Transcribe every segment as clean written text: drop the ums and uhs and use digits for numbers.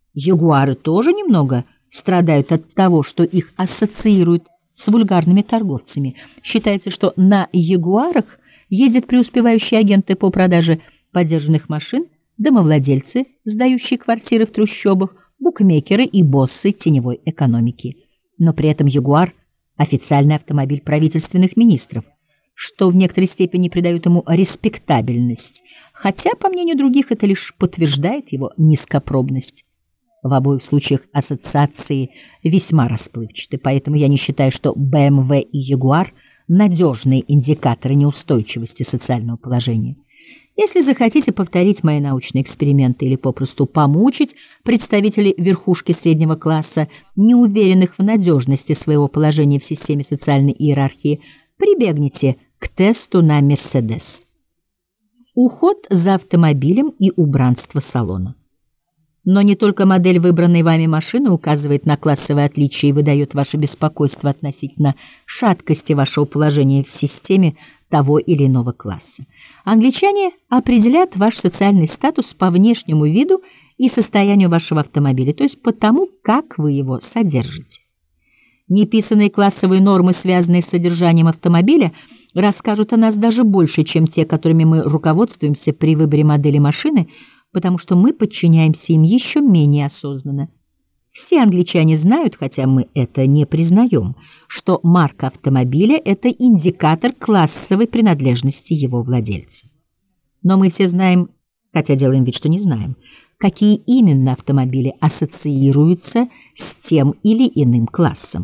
Ягуары тоже немного страдают от того, что их ассоциируют с вульгарными торговцами. Считается, что на ягуарах ездят преуспевающие агенты по продаже подержанных машин, домовладельцы, сдающие квартиры в трущобах, букмекеры и боссы теневой экономики. Но при этом ягуар – официальный автомобиль правительственных министров, что в некоторой степени придает ему респектабельность, хотя, по мнению других, это лишь подтверждает его низкопробность. В обоих случаях ассоциации весьма расплывчаты, поэтому я не считаю, что BMW и Jaguar – надежные индикаторы неустойчивости социального положения. Если захотите повторить мои научные эксперименты или попросту помучить представителей верхушки среднего класса, неуверенных в надежности своего положения в системе социальной иерархии, прибегните к тесту на Мерседес. Уход за автомобилем и убранство салона. Но не только модель выбранной вами машины указывает на классовые отличия и выдает ваше беспокойство относительно шаткости вашего положения в системе того или иного класса. Англичане определят ваш социальный статус по внешнему виду и состоянию вашего автомобиля, то есть по тому, как вы его содержите. Неписанные классовые нормы, связанные с содержанием автомобиля, расскажут о нас даже больше, чем те, которыми мы руководствуемся при выборе модели машины, потому что мы подчиняемся им еще менее осознанно. Все англичане знают, хотя мы это не признаем, что марка автомобиля – это индикатор классовой принадлежности его владельца. Но мы все знаем, хотя делаем вид, что не знаем, какие именно автомобили ассоциируются с тем или иным классом.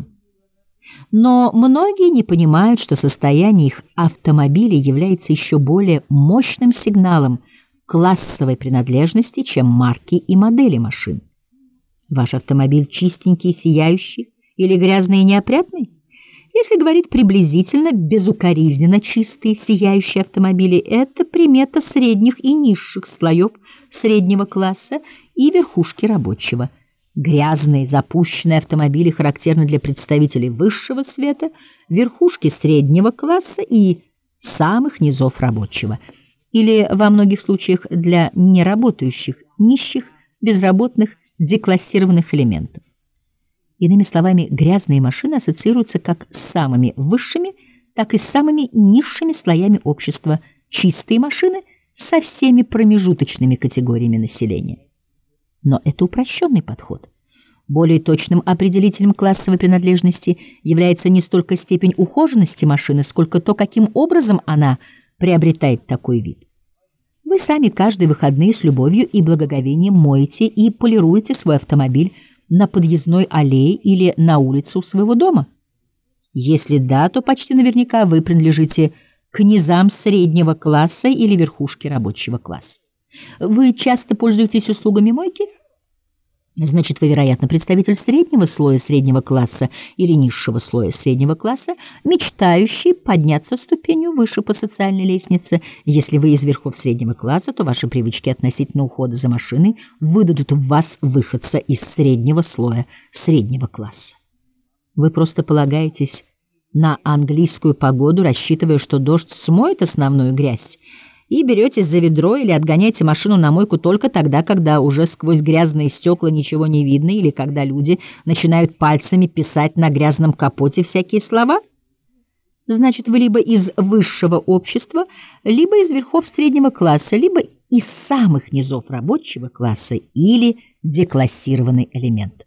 Но многие не понимают, что состояние их автомобилей является еще более мощным сигналом классовой принадлежности, чем марки и модели машин. Ваш автомобиль чистенький, сияющий или грязный и неопрятный? Если говорить приблизительно, безукоризненно чистые, сияющие автомобили – это примета средних и низших слоев среднего класса и верхушки рабочего. Грязные, запущенные автомобили характерны для представителей высшего света, верхушки среднего класса и самых низов рабочего. Или во многих случаях для неработающих, нищих, безработных, деклассированных элементов. Иными словами, грязные машины ассоциируются как с самыми высшими, так и с самыми низшими слоями общества, чистые машины со всеми промежуточными категориями населения. Но это упрощенный подход. Более точным определителем классовой принадлежности является не столько степень ухоженности машины, сколько то, каким образом она приобретает такой вид. Вы сами каждые выходные с любовью и благоговением моете и полируете свой автомобиль на подъездной аллее или на улице у своего дома? Если да, то почти наверняка вы принадлежите к низам среднего класса или верхушке рабочего класса. Вы часто пользуетесь услугами мойки? Значит, вы, вероятно, представитель среднего слоя среднего класса или низшего слоя среднего класса, мечтающий подняться ступенью выше по социальной лестнице. Если вы из верхов среднего класса, то ваши привычки относительно ухода за машиной выдадут в вас выходца из среднего слоя среднего класса. Вы просто полагаетесь на английскую погоду, рассчитывая, что дождь смоет основную грязь, и беретесь за ведро или отгоняете машину на мойку только тогда, когда уже сквозь грязные стекла ничего не видно, или когда люди начинают пальцами писать на грязном капоте всякие слова? Значит, вы либо из высшего общества, либо из верхов среднего класса, либо из самых низов рабочего класса или деклассированный элемент.